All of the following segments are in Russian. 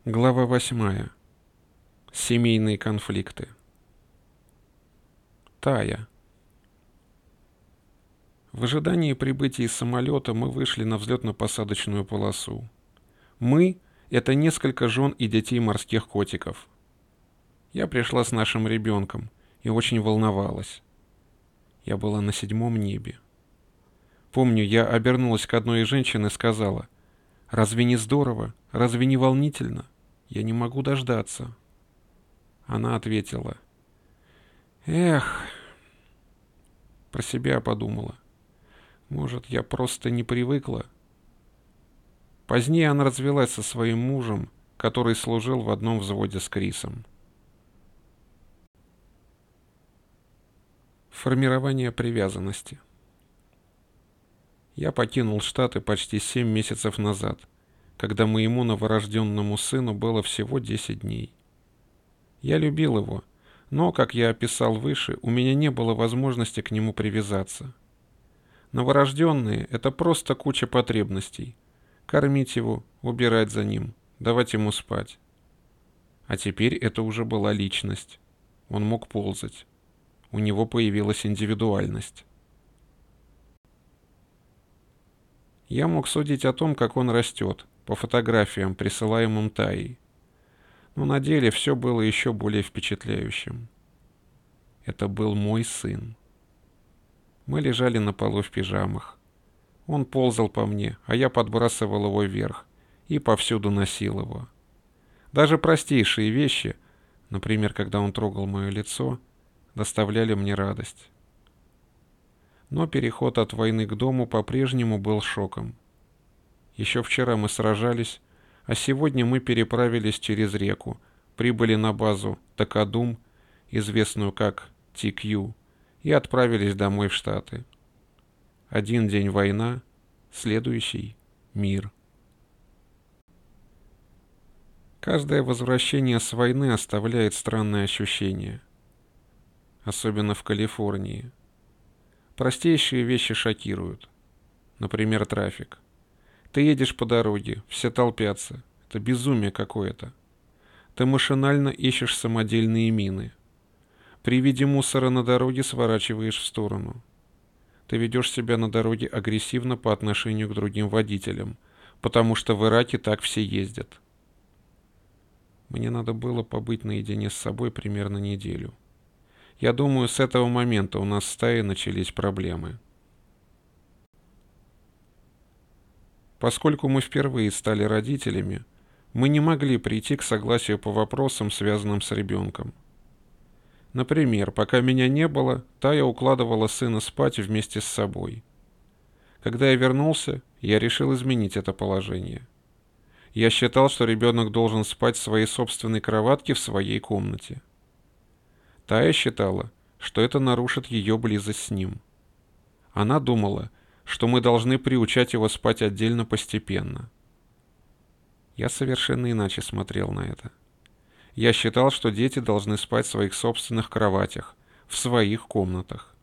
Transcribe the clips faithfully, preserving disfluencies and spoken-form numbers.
Глава восьмая. Семейные конфликты. Тая. В ожидании прибытия самолета мы вышли на взлетно-посадочную полосу. Мы — это несколько жен и детей морских котиков. Я пришла с нашим ребенком и очень волновалась. Я была на седьмом небе. Помню, я обернулась к одной из женщин и сказала: «Разве не здорово? Разве не волнительно? Я не могу дождаться». Она ответила: «Эх». Про себя подумала: может, я просто не привыкла. Позднее она развелась со своим мужем, который служил в одном взводе с Крисом. Формирование привязанности. Я покинул Штаты почти семь месяцев назад, когда моему новорожденному сыну было всего десять дней. Я любил его, но, как я описал выше, у меня не было возможности к нему привязаться. Новорожденные — это просто куча потребностей. Кормить его, убирать за ним, давать ему спать. А теперь это уже была личность. Он мог ползать. У него появилась индивидуальность. Я мог судить о том, как он растет, по фотографиям, присылаемым Таей. Но на деле все было еще более впечатляющим. Это был мой сын. Мы лежали на полу в пижамах. Он ползал по мне, а я подбрасывал его вверх и повсюду носил его. Даже простейшие вещи, например, когда он трогал мое лицо, доставляли мне радость. Но переход от войны к дому по-прежнему был шоком. Еще вчера мы сражались, а сегодня мы переправились через реку, прибыли на базу Такадум, известную как Ти Кью, и отправились домой в Штаты. Один день война, следующий — мир. Каждое возвращение с войны оставляет странное ощущение. Особенно в Калифорнии. Простейшие вещи шокируют. Например, трафик. Ты едешь по дороге, все толпятся. Это безумие какое-то. Ты машинально ищешь самодельные мины. При виде мусора на дороге сворачиваешь в сторону. Ты ведешь себя на дороге агрессивно по отношению к другим водителям, потому что в Ираке так все ездят. Мне надо было побыть наедине с собой примерно неделю. Я думаю, с этого момента у нас в стае начались проблемы. Поскольку мы впервые стали родителями, мы не могли прийти к согласию по вопросам, связанным с ребенком. Например, пока меня не было, Тая укладывала сына спать вместе с собой. Когда я вернулся, я решил изменить это положение. Я считал, что ребенок должен спать в своей собственной кроватке в своей комнате. Тая считала, что это нарушит ее близость с ним. Она думала, что мы должны приучать его спать отдельно постепенно. Я совершенно иначе смотрел на это. Я считал, что дети должны спать в своих собственных кроватях, в своих комнатах.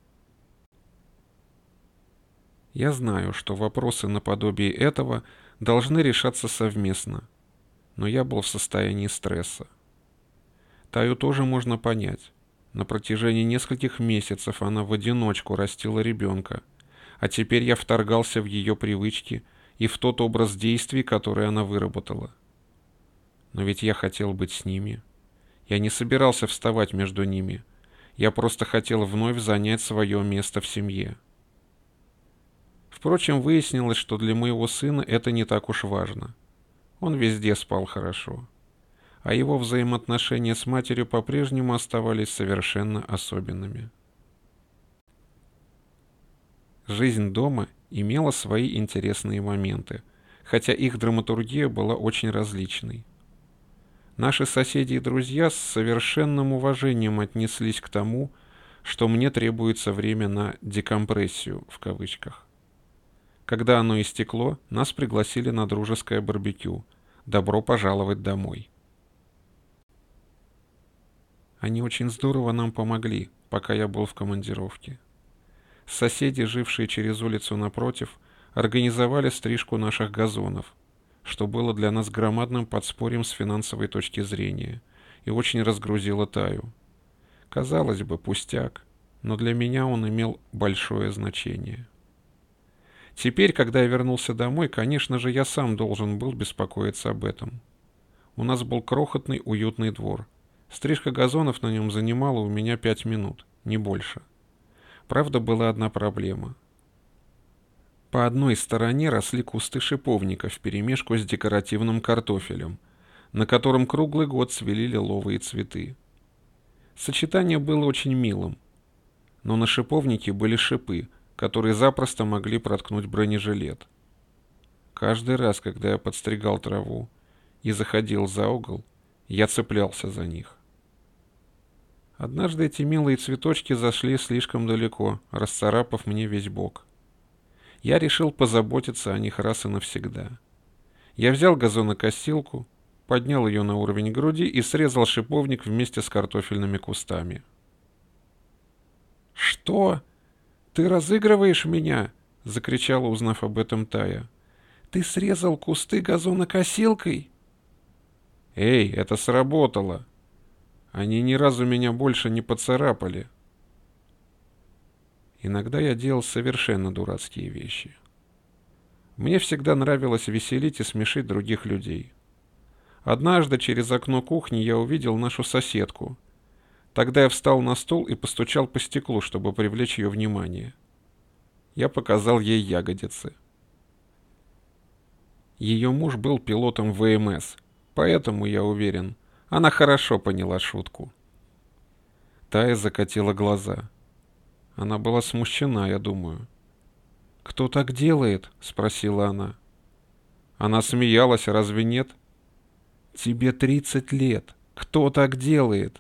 Я знаю, что вопросы наподобие этого должны решаться совместно, но я был в состоянии стресса. Таю тоже можно понять. На протяжении нескольких месяцев она в одиночку растила ребенка, а теперь я вторгался в ее привычки и в тот образ действий, который она выработала. Но ведь я хотел быть с ними. Я не собирался вставать между ними. Я просто хотел вновь занять свое место в семье. Впрочем, выяснилось, что для моего сына это не так уж важно. Он везде спал хорошо. А его взаимоотношения с матерью по-прежнему оставались совершенно особенными. Жизнь дома имела свои интересные моменты, хотя их драматургия была очень различной. Наши соседи и друзья с совершенным уважением отнеслись к тому, что мне требуется время на «декомпрессию» в кавычках. Когда оно истекло, нас пригласили на дружеское барбекю. Добро пожаловать домой. Они очень здорово нам помогли, пока я был в командировке. Соседи, жившие через улицу напротив, организовали стрижку наших газонов, что было для нас громадным подспорьем с финансовой точки зрения и очень разгрузило Таю. Казалось бы, пустяк, но для меня он имел большое значение. Теперь, когда я вернулся домой, конечно же, я сам должен был беспокоиться об этом. У нас был крохотный, уютный двор. Стрижка газонов на нем занимала у меня пять минут, не больше. Правда, была одна проблема. По одной стороне росли кусты шиповника вперемешку с декоративным картофелем, на котором круглый год цвели лиловые цветы. Сочетание было очень милым, но на шиповнике были шипы, которые запросто могли проткнуть бронежилет. Каждый раз, когда я подстригал траву и заходил за угол, я цеплялся за них. Однажды эти милые цветочки зашли слишком далеко, расцарапав мне весь бок. Я решил позаботиться о них раз и навсегда. Я взял газонокосилку, поднял ее на уровень груди и срезал шиповник вместе с картофельными кустами. «Что? Ты разыгрываешь меня?» — закричала, узнав об этом Тая. «Ты срезал кусты газонокосилкой?» «Эй, это сработало! Они ни разу меня больше не поцарапали». Иногда я делал совершенно дурацкие вещи. Мне всегда нравилось веселить и смешить других людей. Однажды через окно кухни я увидел нашу соседку. Тогда я встал на стул и постучал по стеклу, чтобы привлечь ее внимание. Я показал ей ягодицы. Ее муж был пилотом вэ эм эс, поэтому, я уверен, она хорошо поняла шутку. Тая закатила глаза. Она была смущена, я думаю. «Кто так делает?» — спросила она. Она смеялась, разве нет? «Тебе тридцать лет. Кто так делает?»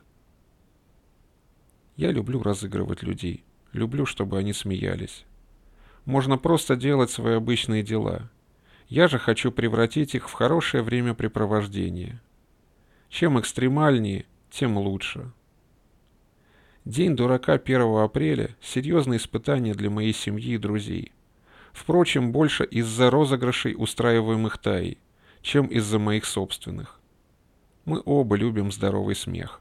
Я люблю разыгрывать людей. Люблю, чтобы они смеялись. Можно просто делать свои обычные дела. Я же хочу превратить их в хорошее времяпрепровождение. Чем экстремальнее, тем лучше. День дурака первого апреля – серьезное испытание для моей семьи и друзей. Впрочем, больше из-за розыгрышей, устраиваемых Таей, чем из-за моих собственных. Мы оба любим здоровый смех.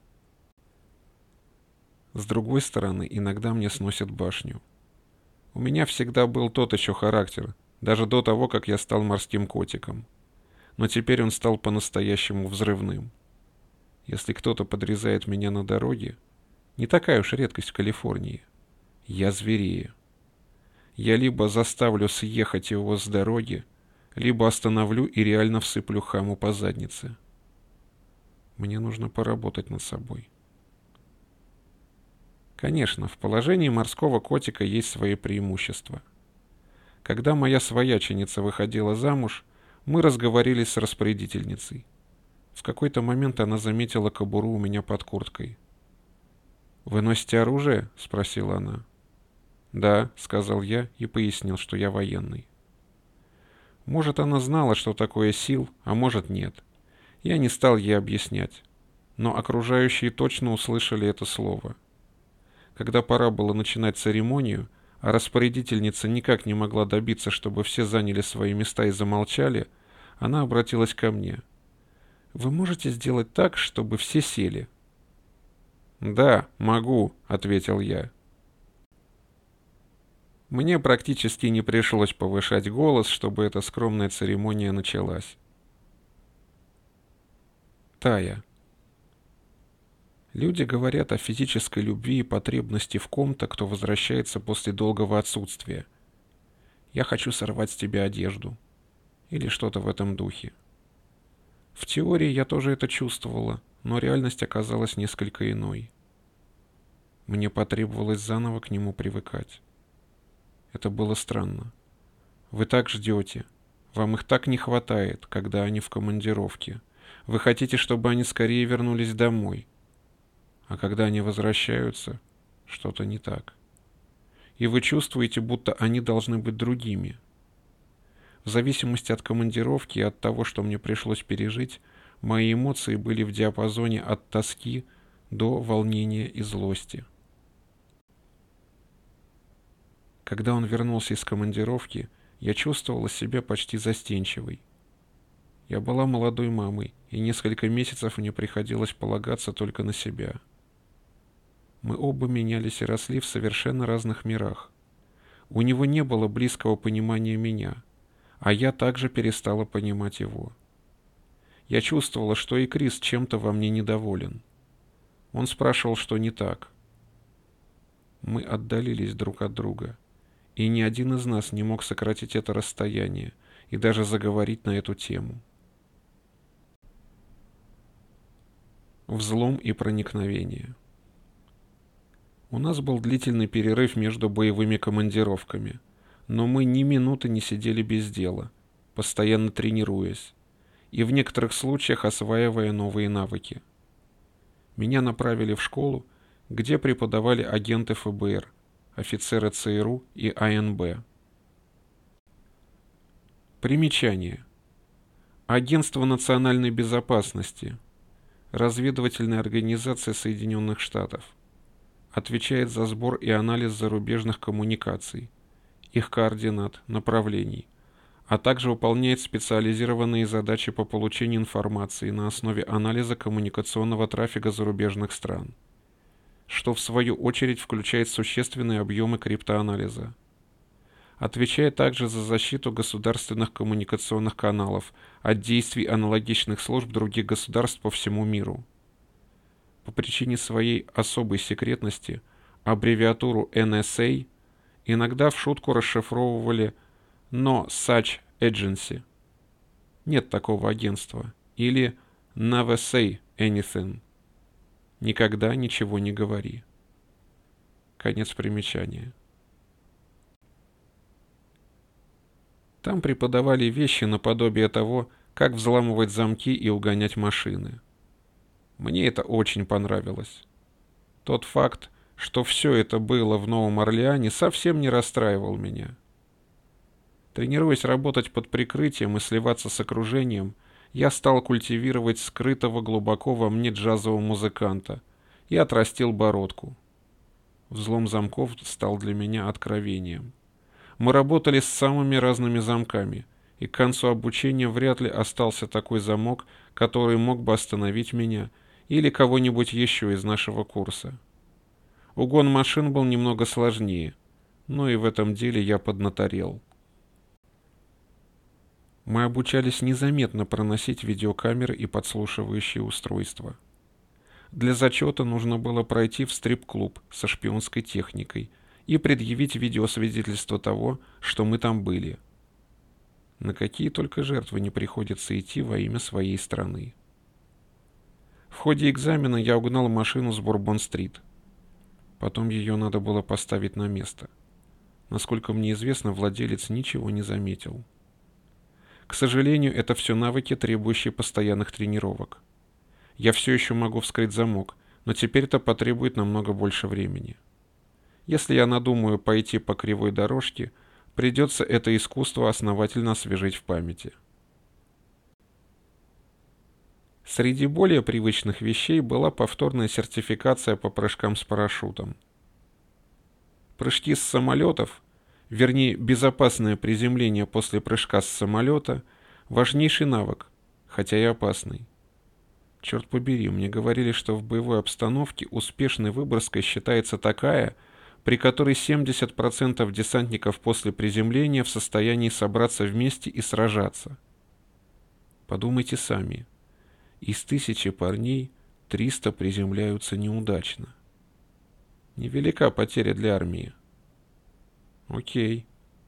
С другой стороны, иногда мне сносят башню. У меня всегда был тот еще характер, даже до того, как я стал морским котиком. Но теперь он стал по-настоящему взрывным. Если кто-то подрезает меня на дороге, не такая уж редкость в Калифорнии, я зверею. Я либо заставлю съехать его с дороги, либо остановлю и реально всыплю хаму по заднице. Мне нужно поработать над собой. Конечно, в положении морского котика есть свои преимущества. Когда моя свояченица выходила замуж, мы разговорились с распорядительницей. В какой-то момент она заметила кобуру у меня под курткой. «Вы носите оружие?» — спросила она. «Да», — сказал я и пояснил, что я военный. Может, она знала, что такое сил, а может, нет. Я не стал ей объяснять, но окружающие точно услышали это слово. Когда пора было начинать церемонию, а распорядительница никак не могла добиться, чтобы все заняли свои места и замолчали, она обратилась ко мне. «Вы можете сделать так, чтобы все сели?» «Да, могу», — ответил я. Мне практически не пришлось повышать голос, чтобы эта скромная церемония началась. Тая. Люди говорят о физической любви и потребности в ком-то, кто возвращается после долгого отсутствия. «Я хочу сорвать с тебя одежду». Или что-то в этом духе. В теории я тоже это чувствовала, но реальность оказалась несколько иной. Мне потребовалось заново к нему привыкать. Это было странно. Вы так ждете. Вам их так не хватает, когда они в командировке. Вы хотите, чтобы они скорее вернулись домой. А когда они возвращаются, что-то не так. И вы чувствуете, будто они должны быть другими. В зависимости от командировки и от того, что мне пришлось пережить, мои эмоции были в диапазоне от тоски до волнения и злости. Когда он вернулся из командировки, я чувствовала себя почти застенчивой. Я была молодой мамой, и несколько месяцев мне приходилось полагаться только на себя. Мы оба менялись и росли в совершенно разных мирах. У него не было близкого понимания меня, а я также перестала понимать его. Я чувствовала, что и Крис чем-то во мне недоволен. Он спрашивал, что не так. Мы отдалились друг от друга, и ни один из нас не мог сократить это расстояние и даже заговорить на эту тему. Взлом и проникновение. У нас был длительный перерыв между боевыми командировками, но мы ни минуты не сидели без дела, постоянно тренируясь, и в некоторых случаях осваивая новые навыки. Меня направили в школу, где преподавали агенты эф бэ эр, офицеры цэ эр у и а эн бэ. Примечание. Агентство национальной безопасности, разведывательная организация Соединенных Штатов, отвечает за сбор и анализ зарубежных коммуникаций, их координат, направлений, а также выполняет специализированные задачи по получению информации на основе анализа коммуникационного трафика зарубежных стран, что в свою очередь включает существенные объемы криптоанализа. Отвечает также за защиту государственных коммуникационных каналов от действий аналогичных служб других государств по всему миру. По причине своей особой секретности аббревиатуру эн эс эй иногда в шутку расшифровывали «No Such Agency» — «Нет такого агентства» или «Never Say Anything» — «Никогда ничего не говори». Конец примечания. Там преподавали вещи наподобие того, как взламывать замки и угонять машины. Мне это очень понравилось. Тот факт, что все это было в Новом Орлеане, совсем не расстраивал меня. Тренируясь работать под прикрытием и сливаться с окружением, я стал культивировать скрытого глубоко во мне джазового музыканта и отрастил бородку. Взлом замков стал для меня откровением. Мы работали с самыми разными замками, и к концу обучения вряд ли остался такой замок, который мог бы остановить меня или кого-нибудь еще из нашего курса. Угон машин был немного сложнее, но и в этом деле я поднаторел. Мы обучались незаметно проносить видеокамеры и подслушивающие устройства. Для зачета нужно было пройти в стрип-клуб со шпионской техникой и предъявить видеосвидетельство того, что мы там были. На какие только жертвы не приходится идти во имя своей страны. В ходе экзамена я угнал машину с Бурбон-стрит. Потом ее надо было поставить на место. Насколько мне известно, владелец ничего не заметил. К сожалению, это все навыки, требующие постоянных тренировок. Я все еще могу вскрыть замок, но теперь это потребует намного больше времени. Если я надумаю пойти по кривой дорожке, придется это искусство основательно освежить в памяти. Среди более привычных вещей была повторная сертификация по прыжкам с парашютом. Прыжки с самолетов, вернее, безопасное приземление после прыжка с самолета – важнейший навык, хотя и опасный. Черт побери, мне говорили, что в боевой обстановке успешной выброской считается такая, при которой семьдесят процентов десантников после приземления в состоянии собраться вместе и сражаться. Подумайте сами. Из тысячи парней триста приземляются неудачно. Невелика потеря для армии. Окей.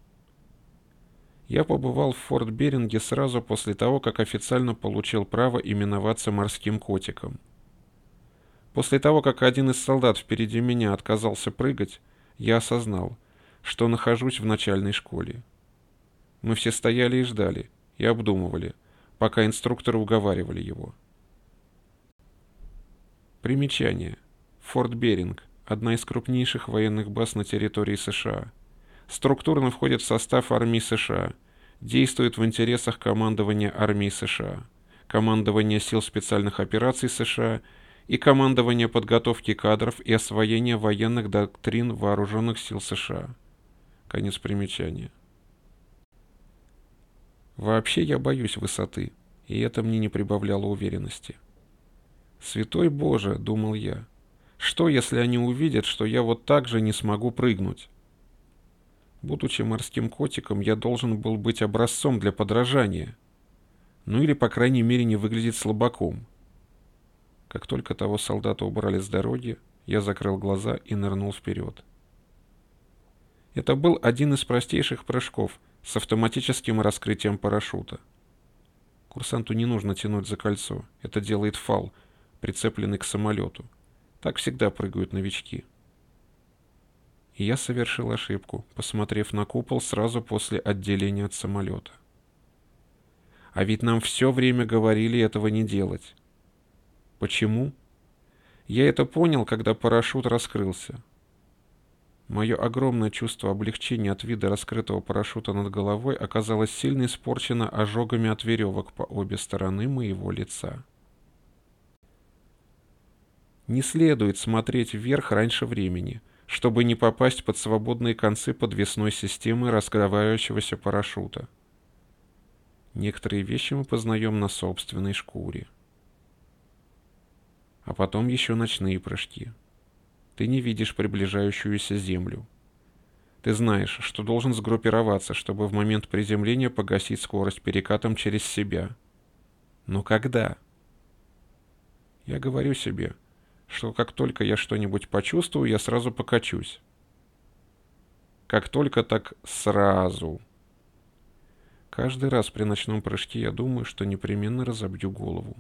Я побывал в Форт Беринге сразу после того, как официально получил право именоваться морским котиком. После того, как один из солдат впереди меня отказался прыгать, я осознал, что нахожусь в начальной школе. Мы все стояли и ждали, и обдумывали, пока инструкторы уговаривали его. Примечание. Форт Беринг – одна из крупнейших военных баз на территории США. Структурно входит в состав армии США, действует в интересах командования армии США, командования сил специальных операций США и командования подготовки кадров и освоения военных доктрин вооруженных сил США. Конец примечания. Вообще я боюсь высоты и это мне не прибавляло уверенности. «Святой Боже!» — думал я. «Что, если они увидят, что я вот так же не смогу прыгнуть?» Будучи морским котиком, я должен был быть образцом для подражания. Ну или, по крайней мере, не выглядеть слабаком. Как только того солдата убрали с дороги, я закрыл глаза и нырнул вперед. Это был один из простейших прыжков с автоматическим раскрытием парашюта. Курсанту не нужно тянуть за кольцо, это делает фал, прицепленный к самолету. Так всегда прыгают новички. И я совершил ошибку, посмотрев на купол сразу после отделения от самолета. А ведь нам все время говорили этого не делать. Почему? Я это понял, когда парашют раскрылся. Мое огромное чувство облегчения от вида раскрытого парашюта над головой оказалось сильно испорчено ожогами от веревок по обе стороны моего лица. Не следует смотреть вверх раньше времени, чтобы не попасть под свободные концы подвесной системы раскрывающегося парашюта. Некоторые вещи мы познаем на собственной шкуре. А потом еще ночные прыжки. Ты не видишь приближающуюся землю. Ты знаешь, что должен сгруппироваться, чтобы в момент приземления погасить скорость перекатом через себя. Но когда? Я говорю себе, что как только я что-нибудь почувствую, я сразу покачусь. Как только, так сразу. Каждый раз при ночном прыжке я думаю, что непременно разобью голову.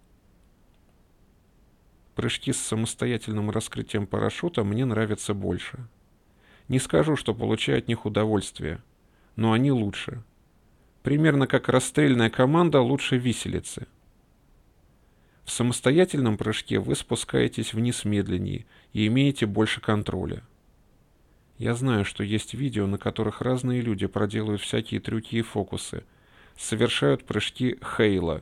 Прыжки с самостоятельным раскрытием парашюта мне нравятся больше. Не скажу, что получаю от них удовольствие, но они лучше. Примерно как расстрельная команда лучше виселицы. В самостоятельном прыжке вы спускаетесь вниз медленнее и имеете больше контроля. Я знаю, что есть видео, на которых разные люди проделывают всякие трюки и фокусы, совершают прыжки Хейла.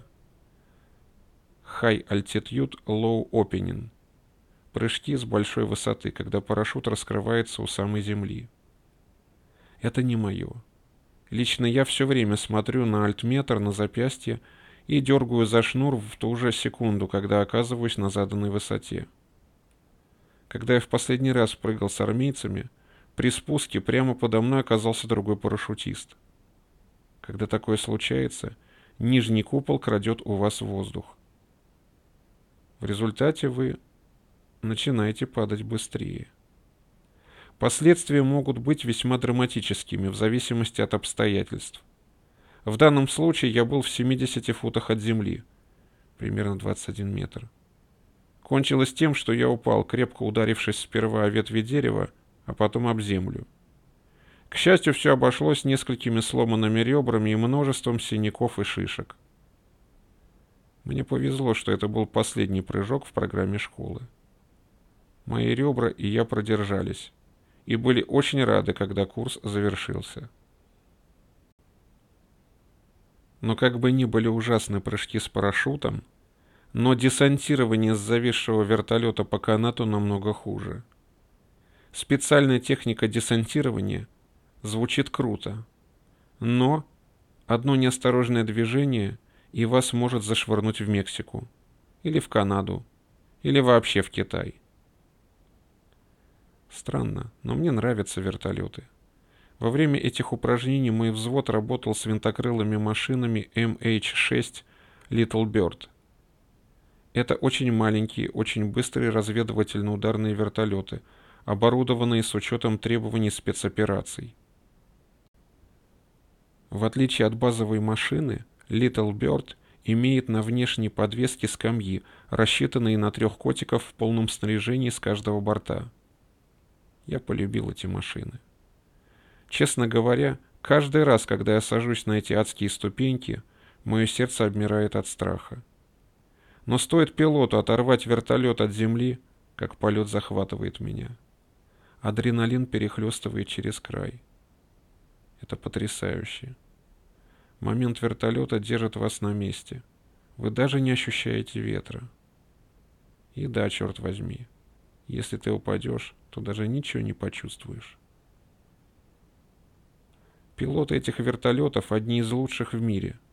High Altitude Low Opening. Прыжки с большой высоты, когда парашют раскрывается у самой земли. Это не мое. Лично я все время смотрю на альтметр на запястье и дергаю за шнур в ту же секунду, когда оказываюсь на заданной высоте. Когда я в последний раз прыгал с армейцами, при спуске прямо подо мной оказался другой парашютист. Когда такое случается, нижний купол крадет у вас воздух. В результате вы начинаете падать быстрее. Последствия могут быть весьма драматическими в зависимости от обстоятельств. В данном случае я был в семидесяти футах от земли, примерно двадцать один метр. Кончилось тем, что я упал, крепко ударившись сперва о ветви дерева, а потом об землю. К счастью, все обошлось несколькими сломанными ребрами и множеством синяков и шишек. Мне повезло, что это был последний прыжок в программе школы. Мои ребра и я продержались, и были очень рады, когда курс завершился. Но как бы ни были ужасны прыжки с парашютом, но десантирование с зависшего вертолета по канату намного хуже. Специальная техника десантирования звучит круто, но одно неосторожное движение — и вас может зашвырнуть в Мексику, или в Канаду, или вообще в Китай. Странно, но мне нравятся вертолеты. Во время этих упражнений мой взвод работал с винтокрылыми машинами эм эйч шесть Little Bird. Это очень маленькие, очень быстрые разведывательно-ударные вертолеты, оборудованные с учетом требований спецопераций. В отличие от базовой машины, Little Bird имеет на внешней подвеске скамьи, рассчитанные на трех котиков в полном снаряжении с каждого борта. Я полюбил эти машины. Честно говоря, каждый раз, когда я сажусь на эти адские ступеньки, мое сердце обмирает от страха. Но стоит пилоту оторвать вертолет от земли, как полет захватывает меня. Адреналин перехлестывает через край. Это потрясающе. Момент вертолета держит вас на месте. Вы даже не ощущаете ветра. И да, черт возьми, если ты упадешь, то даже ничего не почувствуешь. Пилоты этих вертолетов одни из лучших в мире.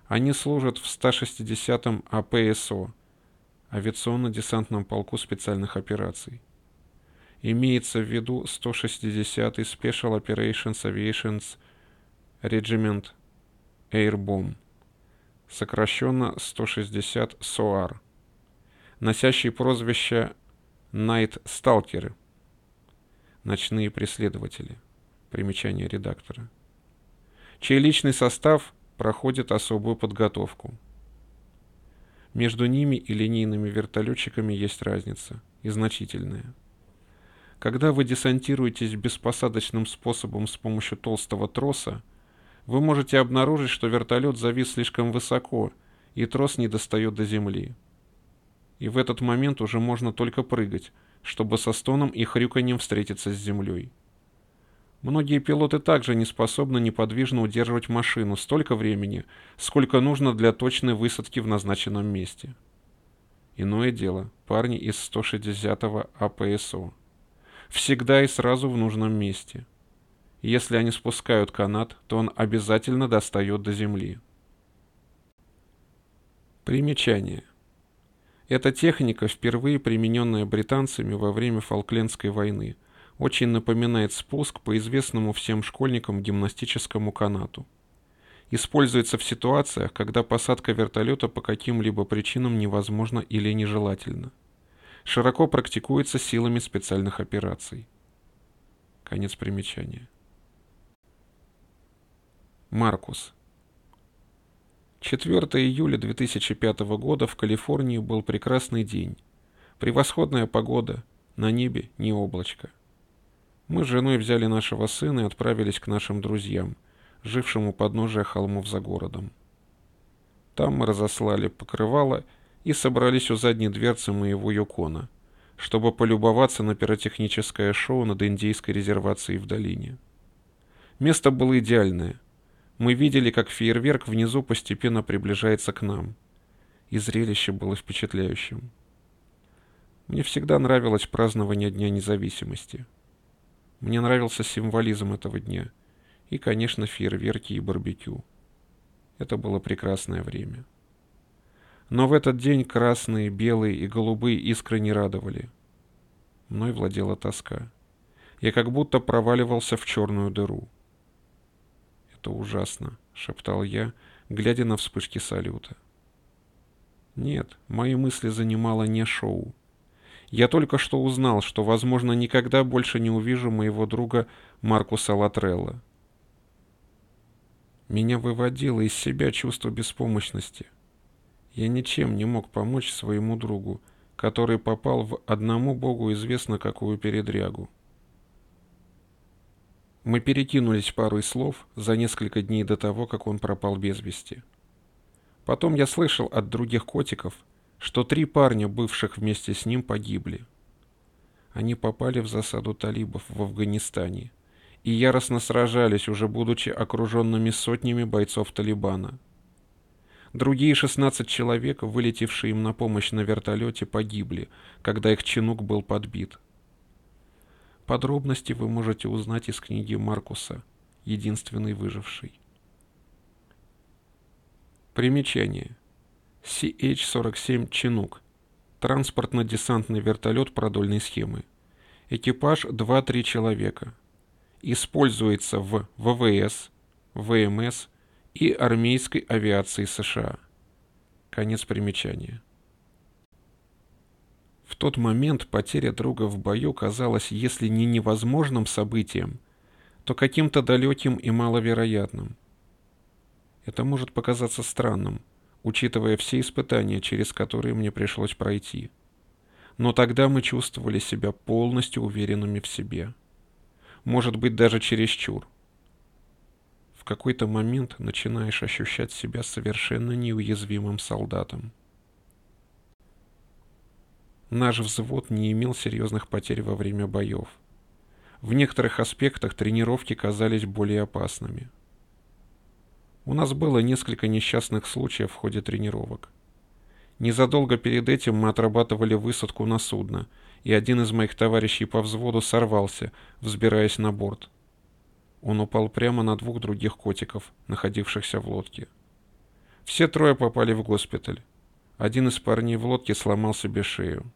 Они служат в ста шестидесятом А П С О, авиационно-десантном полку специальных операций. Имеется в виду сто шестидесятый Special Operations Aviation Regiment Airborne, сокращенно сто шестьдесят С О А Р, носящий прозвище Night Stalker, ночные преследователи, примечание редактора, чей личный состав проходит особую подготовку. Между ними и линейными вертолетчиками есть разница, и значительная. Когда вы десантируетесь беспосадочным способом с помощью толстого троса, вы можете обнаружить, что вертолет завис слишком высоко, и трос не достает до земли. И в этот момент уже можно только прыгать, чтобы со стоном и хрюканьем встретиться с землей. Многие пилоты также не способны неподвижно удерживать машину столько времени, сколько нужно для точной высадки в назначенном месте. Иное дело, парни из сто шестидесятого А П С О. Всегда и сразу в нужном месте. Если они спускают канат, то он обязательно достает до земли. Примечание. Эта техника, впервые примененная британцами во время Фолклендской войны, очень напоминает спуск по известному всем школьникам гимнастическому канату. Используется в ситуациях, когда посадка вертолета по каким-либо причинам невозможна или нежелательна. Широко практикуется силами специальных операций. Конец примечания. Маркус. четвёртого июля две тысячи пятого года в Калифорнии был прекрасный день. Превосходная погода, на небе ни облачко. Мы с женой взяли нашего сына и отправились к нашим друзьям, жившим у подножия холмов за городом. Там мы разослали покрывало и собрались у задней дверцы моего Юкона, чтобы полюбоваться на пиротехническое шоу над индейской резервацией в долине. Место было идеальное. Мы видели, как фейерверк внизу постепенно приближается к нам, и зрелище было впечатляющим. Мне всегда нравилось празднование Дня независимости. Мне нравился символизм этого дня и, конечно, фейерверки и барбекю. Это было прекрасное время. Но в этот день красные, белые и голубые искры не радовали. Мной владела тоска. Я как будто проваливался в черную дыру. «Это ужасно», — шептал я, глядя на вспышки салюта. Нет, мои мысли занимало не шоу. Я только что узнал, что, возможно, никогда больше не увижу моего друга Маркуса Латрелла. Меня выводило из себя чувство беспомощности. Я ничем не мог помочь своему другу, который попал в одному Богу известно какую передрягу. Мы перекинулись парой слов за несколько дней до того, как он пропал без вести. Потом я слышал от других котиков, что три парня, бывших вместе с ним, погибли. Они попали в засаду талибов в Афганистане и яростно сражались, уже будучи окруженными сотнями бойцов Талибана. Другие шестнадцать человек, вылетевшие им на помощь на вертолете, погибли, когда их чинук был подбит. Подробности вы можете узнать из книги Маркуса «Единственный выживший». Примечание. Си Эйч сорок семь «Чинук». Транспортно-десантный вертолет продольной схемы. Экипаж два-три человека. Используется в В В С, В М С и армейской авиации США. Конец примечания. В тот момент потеря друга в бою казалась, если не невозможным событием, то каким-то далеким и маловероятным. Это может показаться странным, учитывая все испытания, через которые мне пришлось пройти. Но тогда мы чувствовали себя полностью уверенными в себе. Может быть, даже чересчур. В какой-то момент начинаешь ощущать себя совершенно неуязвимым солдатом. Наш взвод не имел серьезных потерь во время боев. В некоторых аспектах тренировки казались более опасными. У нас было несколько несчастных случаев в ходе тренировок. Незадолго перед этим мы отрабатывали высадку на судно, и один из моих товарищей по взводу сорвался, взбираясь на борт. Он упал прямо на двух других котиков, находившихся в лодке. Все трое попали в госпиталь. Один из парней в лодке сломал себе шею.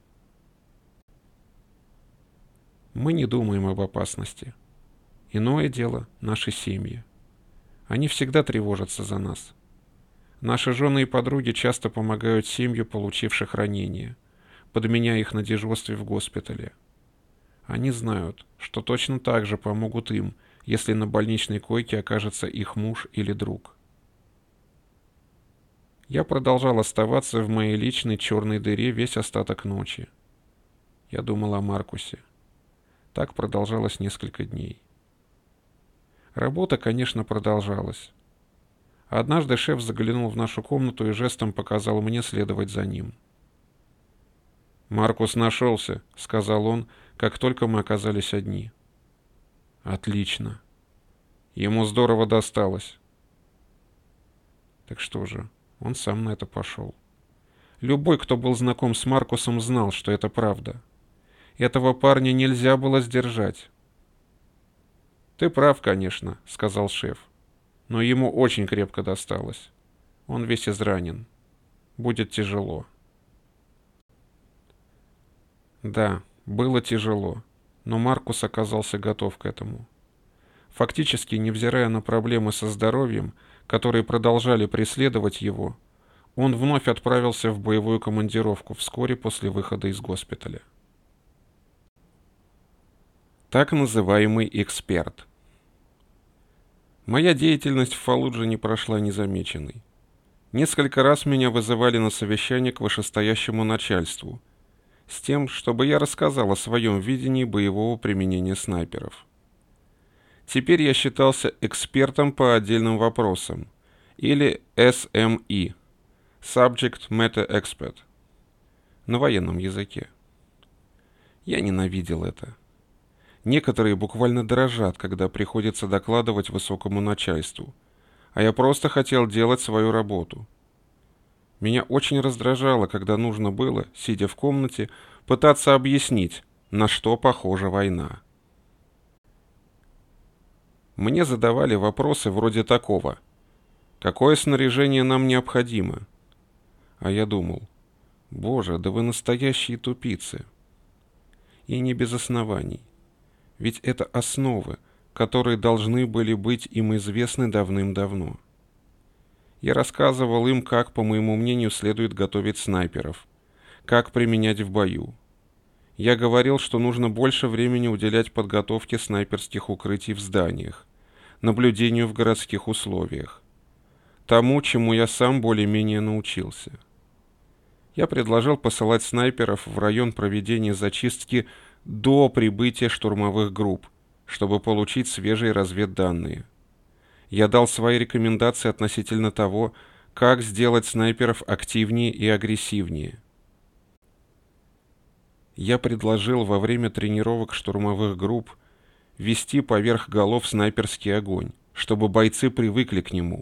Мы не думаем об опасности. Иное дело — наши семьи. Они всегда тревожатся за нас. Наши жены и подруги часто помогают семью, получивших ранения, подменяя их на дежурстве в госпитале. Они знают, что точно так же помогут им, если на больничной койке окажется их муж или друг. Я продолжал оставаться в моей личной черной дыре весь остаток ночи. Я думал о Маркусе. Так продолжалось несколько дней. Работа, конечно, продолжалась. Однажды шеф заглянул в нашу комнату и жестом показал мне следовать за ним. «Маркус нашелся», — сказал он, как только мы оказались одни. «Отлично. Ему здорово досталось». Так что же, он сам на это пошел. Любой, кто был знаком с Маркусом, знал, что это правда. Этого парня нельзя было сдержать. «Ты прав, конечно», — сказал шеф. «Но ему очень крепко досталось. Он весь изранен. Будет тяжело». Да, было тяжело, но Маркус оказался готов к этому. Фактически, невзирая на проблемы со здоровьем, которые продолжали преследовать его, он вновь отправился в боевую командировку вскоре после выхода из госпиталя. Так называемый эксперт. Моя деятельность в Фаллудже не прошла незамеченной. Несколько раз меня вызывали на совещание к вышестоящему начальству, с тем, чтобы я рассказал о своем видении боевого применения снайперов. Теперь я считался экспертом по отдельным вопросам, или эс эм и – Subject Matter Expert, на военном языке. Я ненавидел это. Некоторые буквально дрожат, когда приходится докладывать высокому начальству, а я просто хотел делать свою работу. Меня очень раздражало, когда нужно было, сидя в комнате, пытаться объяснить, на что похожа война. Мне задавали вопросы вроде такого: «Какое снаряжение нам необходимо?» А я думал: «Боже, да вы настоящие тупицы!» И не без оснований. Ведь это основы, которые должны были быть им известны давным-давно. Я рассказывал им, как, по моему мнению, следует готовить снайперов, как применять в бою. Я говорил, что нужно больше времени уделять подготовке снайперских укрытий в зданиях, наблюдению в городских условиях, тому, чему я сам более-менее научился. Я предложил посылать снайперов в район проведения зачистки до прибытия штурмовых групп, чтобы получить свежие разведданные. Я дал свои рекомендации относительно того, как сделать снайперов активнее и агрессивнее. Я предложил во время тренировок штурмовых групп вести поверх голов снайперский огонь, чтобы бойцы привыкли к нему.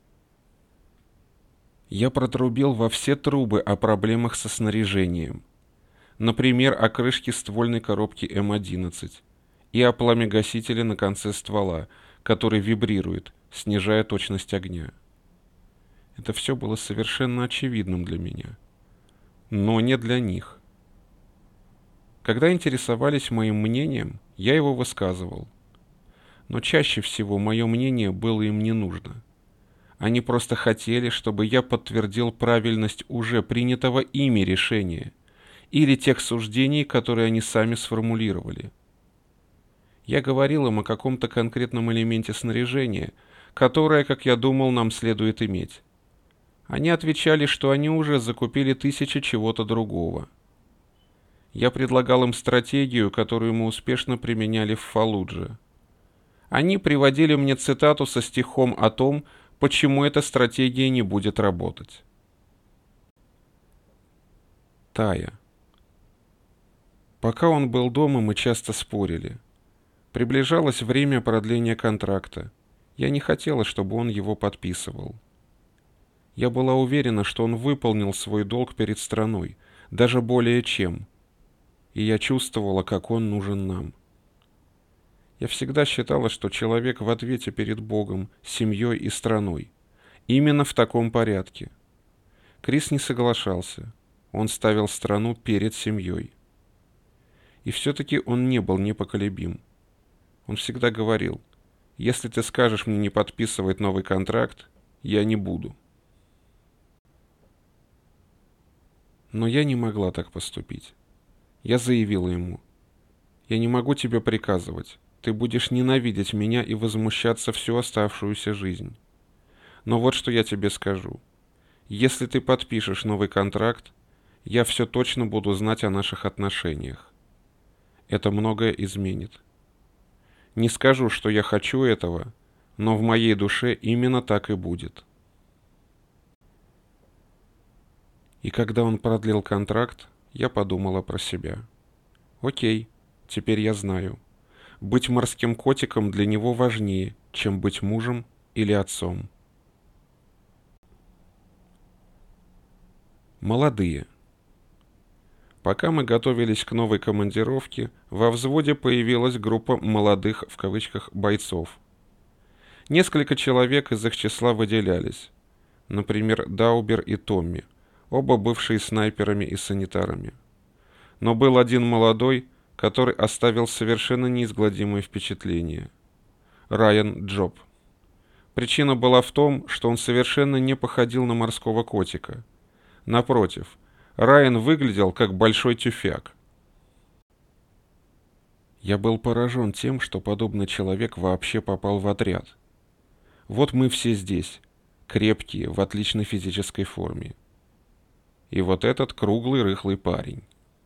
Я протрубил во все трубы о проблемах со снаряжением. Например, о крышке ствольной коробки эм одиннадцать и о пламегасителе на конце ствола, который вибрирует, снижая точность огня. Это все было совершенно очевидным для меня, но не для них. Когда интересовались моим мнением, я его высказывал. Но чаще всего мое мнение было им не нужно. Они просто хотели, чтобы я подтвердил правильность уже принятого ими решения или тех суждений, которые они сами сформулировали. Я говорил им о каком-то конкретном элементе снаряжения, которое, как я думал, нам следует иметь. Они отвечали, что они уже закупили тысячи чего-то другого. Я предлагал им стратегию, которую мы успешно применяли в Фаллудже. Они приводили мне цитату со стихом о том, почему эта стратегия не будет работать. Тая. Пока он был дома, мы часто спорили. Приближалось время продления контракта. Я не хотела, чтобы он его подписывал. Я была уверена, что он выполнил свой долг перед страной, даже более чем. И я чувствовала, как он нужен нам. Я всегда считала, что человек в ответе перед Богом, семьей и страной. Именно в таком порядке. Крис не соглашался. Он ставил страну перед семьей. И все-таки он не был непоколебим. Он всегда говорил: «Если ты скажешь мне не подписывать новый контракт, я не буду». Но я не могла так поступить. Я заявила ему: «Я не могу тебе приказывать. Ты будешь ненавидеть меня и возмущаться всю оставшуюся жизнь. Но вот что я тебе скажу. Если ты подпишешь новый контракт, я все точно буду знать о наших отношениях. Это многое изменит. Не скажу, что я хочу этого, но в моей душе именно так и будет». И когда он продлил контракт, я подумала про себя. Окей, теперь я знаю. Быть морским котиком для него важнее, чем быть мужем или отцом. Молодые. Пока мы готовились к новой командировке, во взводе появилась группа «молодых» в кавычках бойцов. Несколько человек из их числа выделялись. Например, Даубер и Томми, оба бывшие снайперами и санитарами. Но был один молодой, который оставил совершенно неизгладимое впечатление. Райан Джоб. Причина была в том, что он совершенно не походил на морского котика. Напротив, Райан выглядел как большой тюфяк. Я был поражен тем, что подобный человек вообще попал в отряд. Вот мы все здесь, крепкие, в отличной физической форме. И вот этот круглый, рыхлый парень.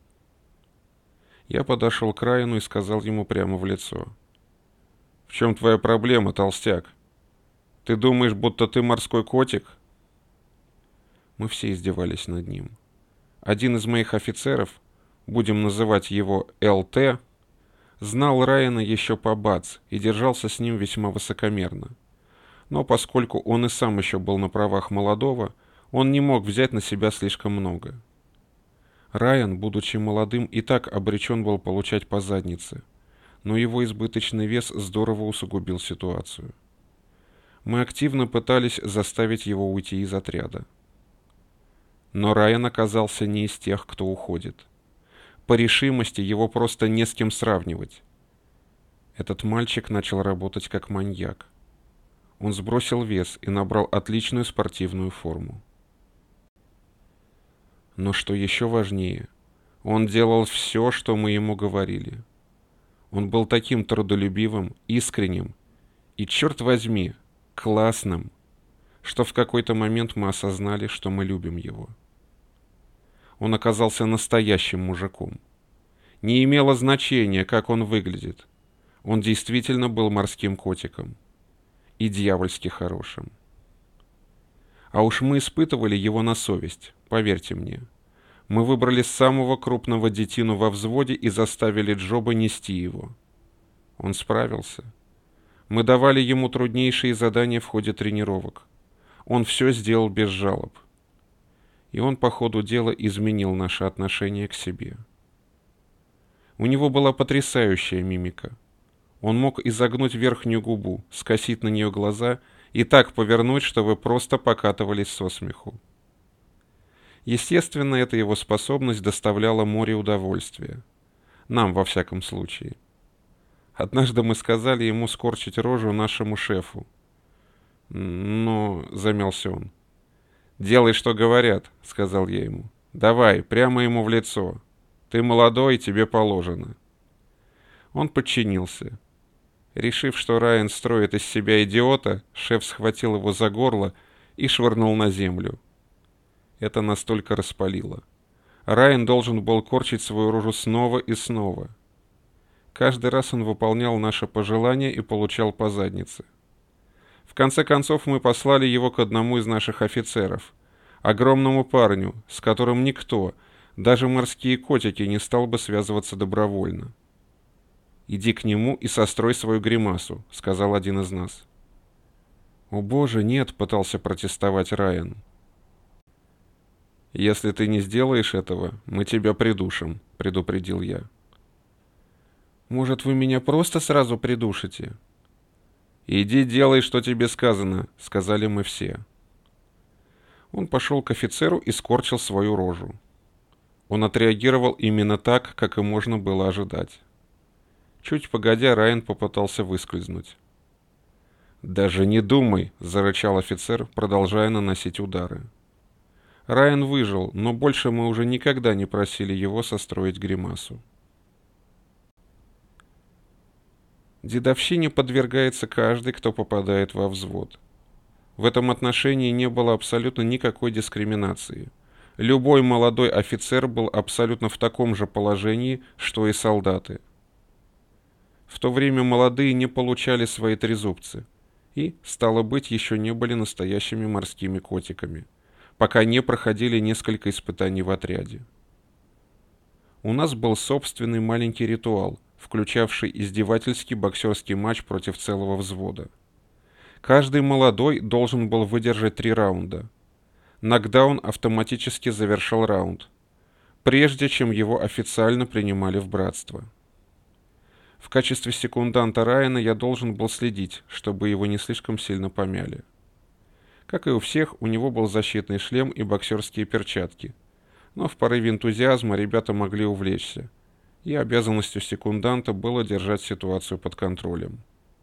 Я подошел к Райану и сказал ему прямо в лицо: «В чем твоя проблема, толстяк? Ты думаешь, будто ты морской котик?» Мы все издевались над ним. Один из моих офицеров, будем называть его эл тэ, знал Райана еще по бац и держался с ним весьма высокомерно. Но поскольку он и сам еще был на правах молодого, он не мог взять на себя слишком много. Райан, будучи молодым, и так обречен был получать по заднице, но его избыточный вес здорово усугубил ситуацию. Мы активно пытались заставить его уйти из отряда. Но Райан оказался не из тех, кто уходит. По решимости его просто не с кем сравнивать. Этот мальчик начал работать как маньяк. Он сбросил вес и набрал отличную спортивную форму. Но что еще важнее, он делал все, что мы ему говорили. Он был таким трудолюбивым, искренним и, черт возьми, классным, что в какой-то момент мы осознали, что мы любим его. Он оказался настоящим мужиком. Не имело значения, как он выглядит. Он действительно был морским котиком. И дьявольски хорошим. А уж мы испытывали его на совесть, поверьте мне. Мы выбрали самого крупного детину во взводе и заставили Джоба нести его. Он справился. Мы давали ему труднейшие задания в ходе тренировок. Он все сделал без жалоб. И он по ходу дела изменил наше отношение к себе. У него была потрясающая мимика. Он мог изогнуть верхнюю губу, скосить на нее глаза и так повернуть, что вы просто покатывались со смеху. Естественно, эта его способность доставляла море удовольствия. Нам, во всяком случае. Однажды мы сказали ему скорчить рожу нашему шефу. «Ну...» — замялся он. «Делай, что говорят», — сказал я ему. «Давай, прямо ему в лицо. Ты молодой, тебе положено». Он подчинился. Решив, что Райан строит из себя идиота, шеф схватил его за горло и швырнул на землю. Это настолько распалило. Райан должен был корчить свою рожу снова и снова. Каждый раз он выполнял наше пожелание и получал по заднице. В конце концов мы послали его к одному из наших офицеров, огромному парню, с которым никто, даже морские котики, не стал бы связываться добровольно. «Иди к нему и сострой свою гримасу», — сказал один из нас. «О боже, нет», — пытался протестовать Райан. «Если ты не сделаешь этого, мы тебя придушим», — предупредил я. «Может, вы меня просто сразу придушите?» «Иди делай, что тебе сказано», — сказали мы все. Он пошел к офицеру и скорчил свою рожу. Он отреагировал именно так, как и можно было ожидать. Чуть погодя, Райан попытался выскользнуть. «Даже не думай!» — зарычал офицер, продолжая наносить удары. Райан выжил, но больше мы уже никогда не просили его состроить гримасу. Дедовщине подвергается каждый, кто попадает во взвод. В этом отношении не было абсолютно никакой дискриминации. Любой молодой офицер был абсолютно в таком же положении, что и солдаты. В то время молодые не получали свои трезубцы и, стало быть, еще не были настоящими морскими котиками, пока не проходили несколько испытаний в отряде. У нас был собственный маленький ритуал, включавший издевательский боксерский матч против целого взвода. Каждый молодой должен был выдержать три раунда. Нокдаун автоматически завершал раунд, прежде чем его официально принимали в братство. В качестве секунданта Райана я должен был следить, чтобы его не слишком сильно помяли. Как и у всех, у него был защитный шлем и боксерские перчатки, но в порыве энтузиазма ребята могли увлечься, и обязанностью секунданта было держать ситуацию под контролем.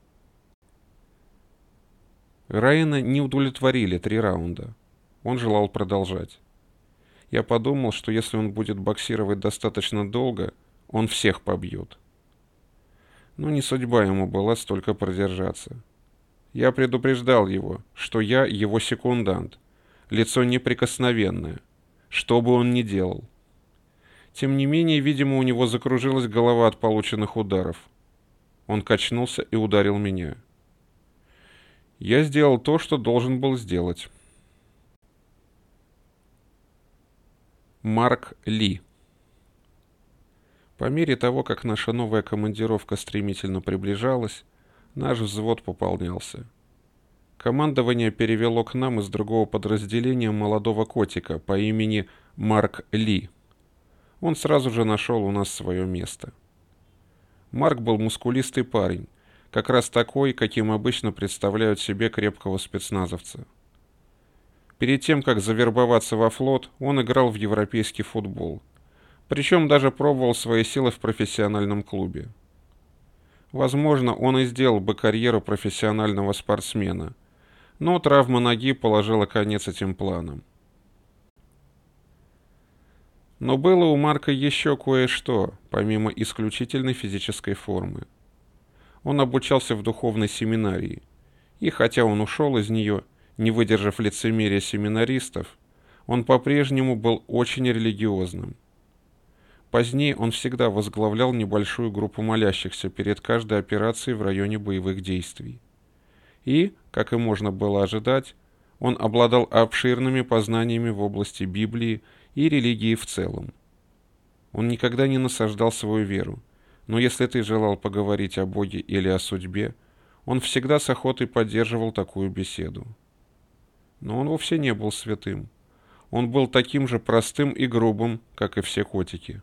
Райана не удовлетворили три раунда. Он желал продолжать. Я подумал, что если он будет боксировать достаточно долго, он всех побьет. Но не судьба ему была столько продержаться. Я предупреждал его, что я его секундант, лицо неприкосновенное, что бы он ни делал. Тем не менее, видимо, у него закружилась голова от полученных ударов. Он качнулся и ударил меня. Я сделал то, что должен был сделать. Марк Ли. По мере того, как наша новая командировка стремительно приближалась, наш взвод пополнялся. Командование перевело к нам из другого подразделения молодого котика по имени Марк Ли. Он сразу же нашел у нас свое место. Марк был мускулистый парень, как раз такой, каким обычно представляют себе крепкого спецназовца. Перед тем, как завербоваться во флот, он играл в европейский футбол. Причем даже пробовал свои силы в профессиональном клубе. Возможно, он и сделал бы карьеру профессионального спортсмена, но травма ноги положила конец этим планам. Но было у Марка еще кое-что, помимо исключительной физической формы. Он обучался в духовной семинарии, и хотя он ушел из нее, не выдержав лицемерия семинаристов, он по-прежнему был очень религиозным. Позднее он всегда возглавлял небольшую группу молящихся перед каждой операцией в районе боевых действий. И, как и можно было ожидать, он обладал обширными познаниями в области Библии и религии в целом. Он никогда не насаждал свою веру, но если ты желал поговорить о Боге или о судьбе, он всегда с охотой поддерживал такую беседу. Но он вовсе не был святым. Он был таким же простым и грубым, как и все котики.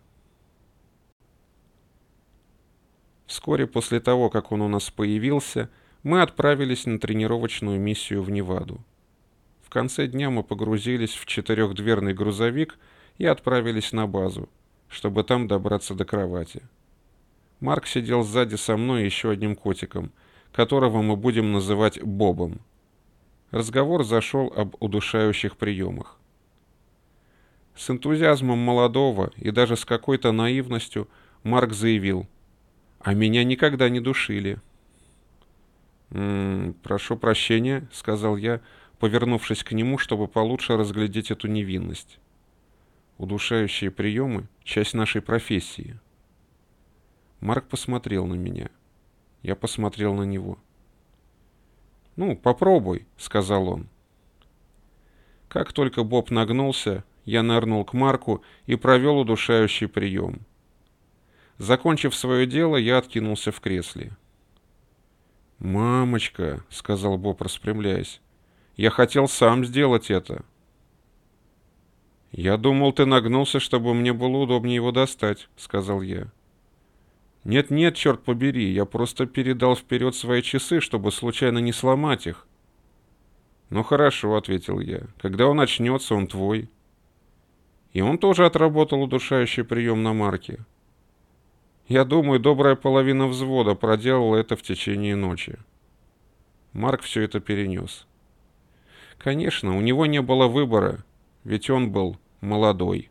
Вскоре после того, как он у нас появился, мы отправились на тренировочную миссию в Неваду. В конце дня мы погрузились в четырехдверный грузовик и отправились на базу, чтобы там добраться до кровати. Марк сидел сзади со мной и еще одним котиком, которого мы будем называть Бобом. Разговор зашел об удушающих приемах. С энтузиазмом молодого и даже с какой-то наивностью Марк заявил: «А меня никогда не душили». «М-м, прошу прощения», — сказал я, повернувшись к нему, чтобы получше разглядеть эту невинность. «Удушающие приемы — часть нашей профессии». Марк посмотрел на меня. Я посмотрел на него. «Ну, попробуй», — сказал он. Как только Боб нагнулся, я нырнул к Марку и провел удушающий прием. Закончив свое дело, я откинулся в кресле. «Мамочка», — сказал Боб, распрямляясь, — «я хотел сам сделать это». «Я думал, ты нагнулся, чтобы мне было удобнее его достать», — сказал я. «Нет-нет, черт побери, я просто передал вперед свои часы, чтобы случайно не сломать их». «Ну хорошо», — ответил я. «Когда он очнется, он твой». И он тоже отработал удушающий прием на Марке. Я думаю, добрая половина взвода проделала это в течение ночи. Марк все это перенес. Конечно, у него не было выбора, ведь он был молодой.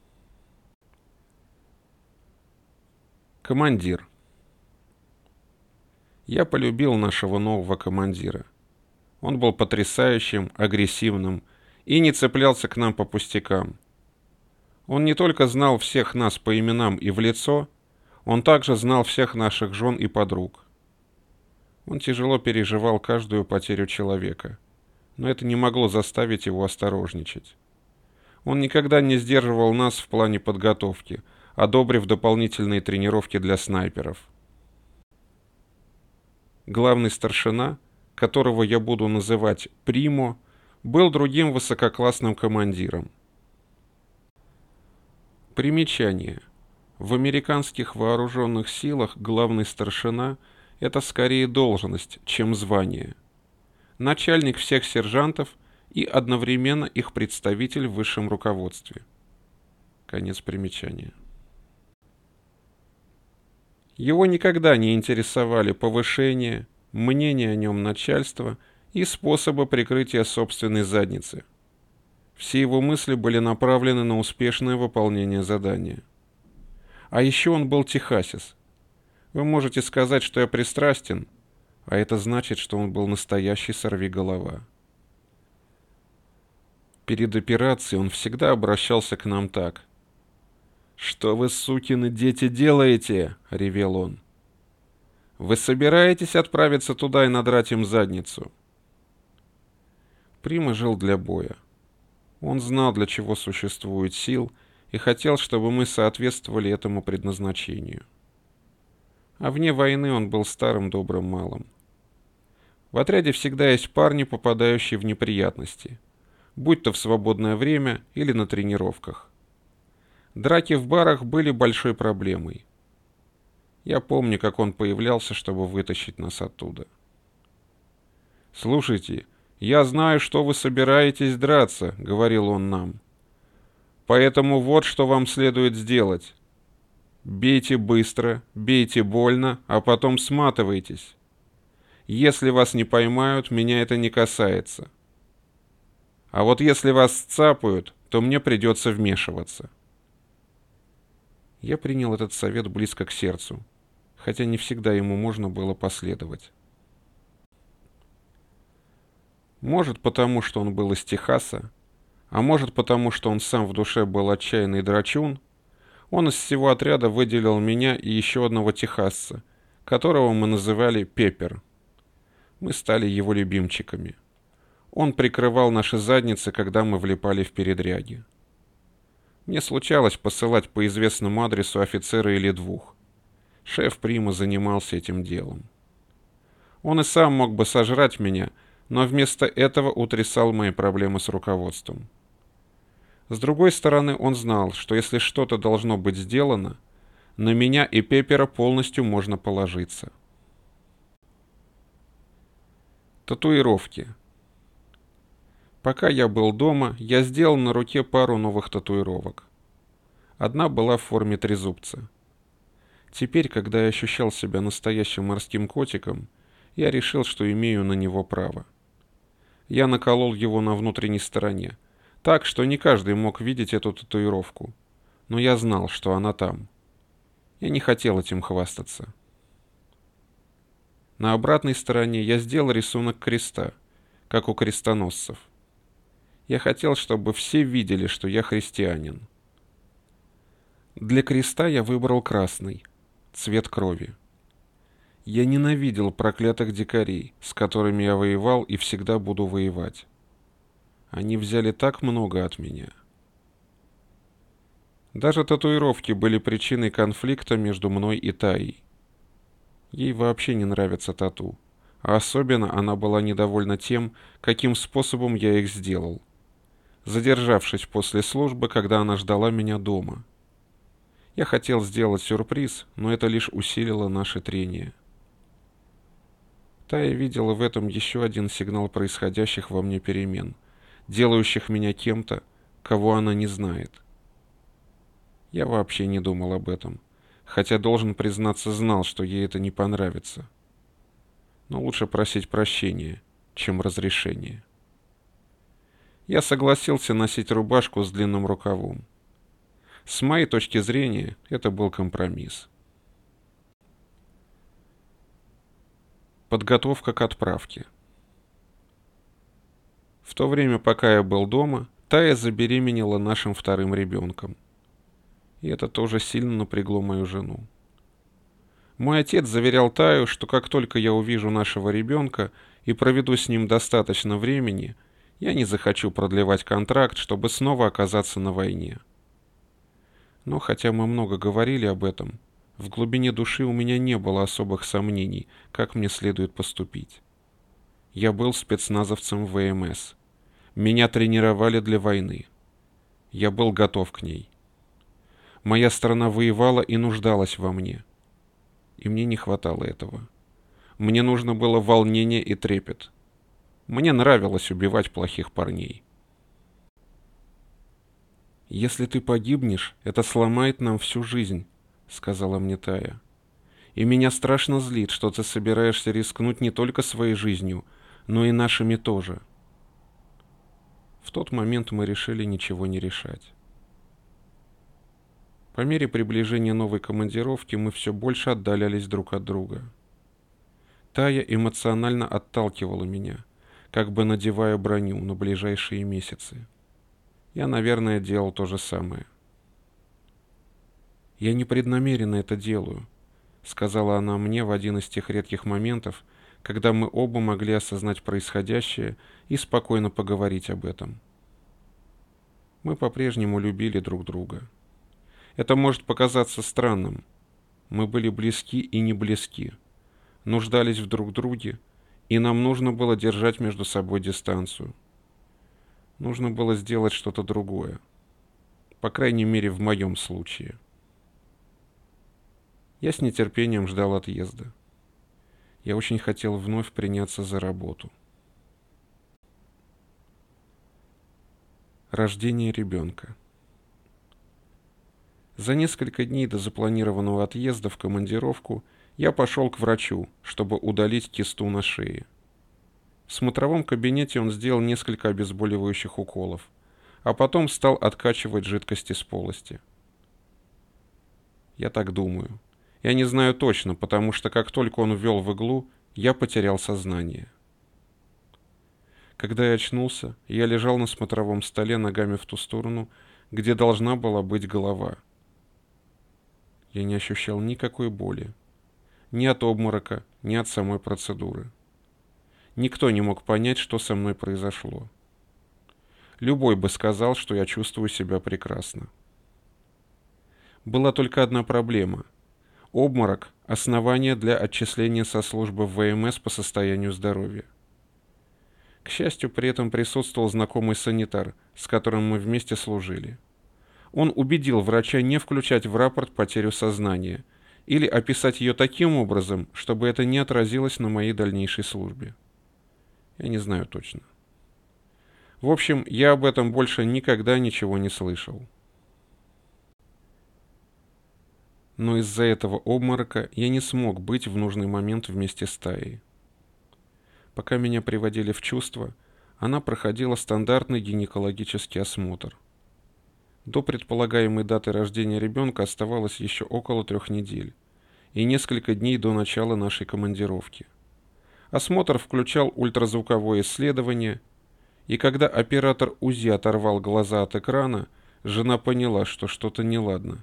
Командир. Я полюбил нашего нового командира. Он был потрясающим, агрессивным и не цеплялся к нам по пустякам. Он не только знал всех нас по именам и в лицо, он также знал всех наших жен и подруг. Он тяжело переживал каждую потерю человека, но это не могло заставить его осторожничать. Он никогда не сдерживал нас в плане подготовки, одобрив дополнительные тренировки для снайперов. Главный старшина, которого я буду называть Примо, был другим высококлассным командиром. Примечание. В американских вооруженных силах главный старшина – это скорее должность, чем звание. Начальник всех сержантов и одновременно их представитель в высшем руководстве. Конец примечания. Его никогда не интересовали повышение, мнение о нем начальства и способы прикрытия собственной задницы. Все его мысли были направлены на успешное выполнение задания. А еще он был техасец. Вы можете сказать, что я пристрастен, а это значит, что он был настоящий сорвиголова. Перед операцией он всегда обращался к нам так. «Что вы, сукины дети, делаете?» — ревел он. «Вы собираетесь отправиться туда и надрать им задницу?» Прима жил для боя. Он знал, для чего существует сил, и хотел, чтобы мы соответствовали этому предназначению. А вне войны он был старым добрым малым. В отряде всегда есть парни, попадающие в неприятности, будь то в свободное время или на тренировках. Драки в барах были большой проблемой. Я помню, как он появлялся, чтобы вытащить нас оттуда. «Слушайте, я знаю, что вы собираетесь драться», — говорил он нам. «Поэтому вот что вам следует сделать. Бейте быстро, бейте больно, а потом сматывайтесь. Если вас не поймают, меня это не касается. А вот если вас сцапают, то мне придется вмешиваться». Я принял этот совет близко к сердцу, хотя не всегда ему можно было последовать. Может, потому что он был из Техаса, а может, потому что он сам в душе был отчаянный драчун, он из всего отряда выделил меня и еще одного техасца, которого мы называли Пеппер. Мы стали его любимчиками. Он прикрывал наши задницы, когда мы влипали в передряги. Мне случалось посылать по известному адресу офицера или двух. Шеф Прима занимался этим делом. Он и сам мог бы сожрать меня, но вместо этого утрясал мои проблемы с руководством. С другой стороны, он знал, что если что-то должно быть сделано, на меня и Пеппера полностью можно положиться. Татуировки. Пока я был дома, я сделал на руке пару новых татуировок. Одна была в форме трезубца. Теперь, когда я ощущал себя настоящим морским котиком, я решил, что имею на него право. Я наколол его на внутренней стороне, так, что не каждый мог видеть эту татуировку, но я знал, что она там. Я не хотел этим хвастаться. На обратной стороне я сделал рисунок креста, как у крестоносцев. Я хотел, чтобы все видели, что я христианин. Для креста я выбрал красный, цвет крови. Я ненавидел проклятых дикарей, с которыми я воевал и всегда буду воевать. Они взяли так много от меня. Даже татуировки были причиной конфликта между мной и Таей. Ей вообще не нравится тату, а особенно она была недовольна тем, каким способом я их сделал, задержавшись после службы, когда она ждала меня дома. Я хотел сделать сюрприз, но это лишь усилило наше трение. Тая видела в этом еще один сигнал происходящих во мне перемен, делающих меня кем-то, кого она не знает. Я вообще не думал об этом, хотя, должен признаться, знал, что ей это не понравится. Но лучше просить прощения, чем разрешения. Я согласился носить рубашку с длинным рукавом. С моей точки зрения, это был компромисс. Подготовка к отправке. В то время, пока я был дома, Тая забеременела нашим вторым ребенком. И это тоже сильно напрягло мою жену. Мой отец заверял Таю, что как только я увижу нашего ребенка и проведу с ним достаточно времени, я не захочу продлевать контракт, чтобы снова оказаться на войне. Но хотя мы много говорили об этом, в глубине души у меня не было особых сомнений, как мне следует поступить. Я был спецназовцем вэ эм эс. Меня тренировали для войны. Я был готов к ней. Моя страна воевала и нуждалась во мне. И мне не хватало этого. Мне нужно было волнение и трепет. Мне нравилось убивать плохих парней. «Если ты погибнешь, это сломает нам всю жизнь», — сказала мне Тая. «И меня страшно злит, что ты собираешься рискнуть не только своей жизнью, но и нашими тоже». В тот момент мы решили ничего не решать. По мере приближения новой командировки мы все больше отдалялись друг от друга. Тая эмоционально отталкивала меня, как бы надевая броню на ближайшие месяцы. Я, наверное, делал то же самое. «Я непреднамеренно это делаю», — сказала она мне в один из тех редких моментов, когда мы оба могли осознать происходящее и спокойно поговорить об этом. Мы по-прежнему любили друг друга. Это может показаться странным. Мы были близки и не близки, нуждались в друг друге, и нам нужно было держать между собой дистанцию. Нужно было сделать что-то другое. По крайней мере, в моем случае. Я с нетерпением ждал отъезда. Я очень хотел вновь приняться за работу. Рождение ребенка. За несколько дней до запланированного отъезда в командировку я пошел к врачу, чтобы удалить кисту на шее. В смотровом кабинете он сделал несколько обезболивающих уколов, а потом стал откачивать жидкость из полости. Я так думаю. Я не знаю точно, потому что как только он ввел в иглу, я потерял сознание. Когда я очнулся, я лежал на смотровом столе ногами в ту сторону, где должна была быть голова. Я не ощущал никакой боли. Ни от обморока, ни от самой процедуры. Никто не мог понять, что со мной произошло. Любой бы сказал, что я чувствую себя прекрасно. Была только одна проблема. Обморок – основание для отчисления со службы в вэ эм эс по состоянию здоровья. К счастью, при этом присутствовал знакомый санитар, с которым мы вместе служили. Он убедил врача не включать в рапорт потерю сознания или описать ее таким образом, чтобы это не отразилось на моей дальнейшей службе. Я не знаю точно. В общем, я об этом больше никогда ничего не слышал. Но из-за этого обморока я не смог быть в нужный момент вместе с Таей. Пока меня приводили в чувство, она проходила стандартный гинекологический осмотр. До предполагаемой даты рождения ребенка оставалось еще около трех недель и несколько дней до начала нашей командировки. Осмотр включал ультразвуковое исследование, и когда оператор УЗИ оторвал глаза от экрана, жена поняла, что что-то неладно.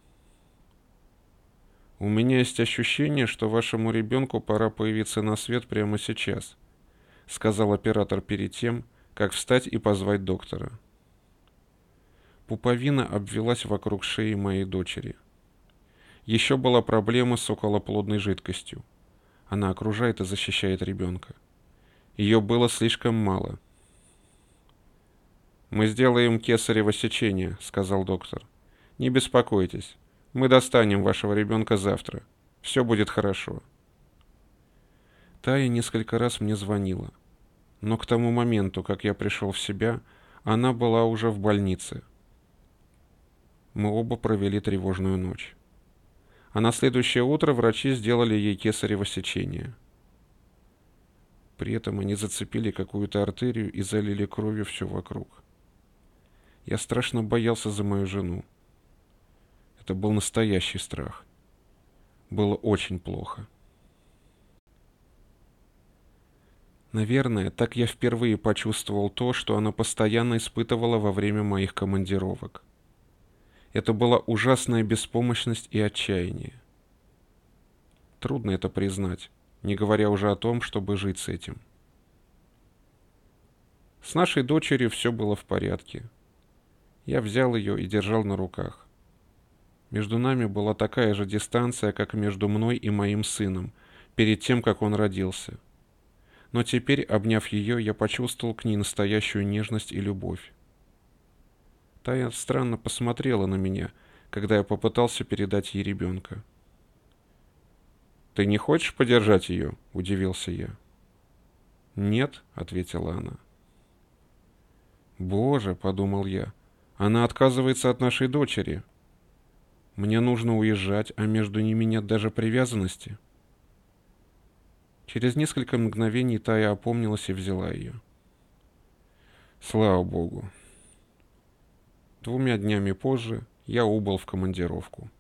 «У меня есть ощущение, что вашему ребенку пора появиться на свет прямо сейчас», — сказал оператор перед тем, как встать и позвать доктора. Пуповина обвелась вокруг шеи моей дочери. Еще была проблема с околоплодной жидкостью. Она окружает и защищает ребенка. Ее было слишком мало. «Мы сделаем кесарево сечение», — сказал доктор. «Не беспокойтесь. Мы достанем вашего ребенка завтра. Все будет хорошо». Тая несколько раз мне звонила, но к тому моменту, как я пришел в себя, она была уже в больнице. Мы оба провели тревожную ночь. А на следующее утро врачи сделали ей кесарево сечение. При этом они зацепили какую-то артерию и залили кровью все вокруг. Я страшно боялся за мою жену. Это был настоящий страх. Было очень плохо. Наверное, так я впервые почувствовал то, что она постоянно испытывала во время моих командировок. Это была ужасная беспомощность и отчаяние. Трудно это признать, не говоря уже о том, чтобы жить с этим. С нашей дочерью все было в порядке. Я взял ее и держал на руках. Между нами была такая же дистанция, как между мной и моим сыном, перед тем, как он родился. Но теперь, обняв ее, я почувствовал к ней настоящую нежность и любовь. Тая странно посмотрела на меня, когда я попытался передать ей ребенка. «Ты не хочешь подержать ее?» – удивился я. «Нет», – ответила она. «Боже», – подумал я, – «она отказывается от нашей дочери. Мне нужно уезжать, а между ними нет даже привязанности». Через несколько мгновений Тая опомнилась и взяла ее. Слава Богу. Двумя днями позже я убыл в командировку.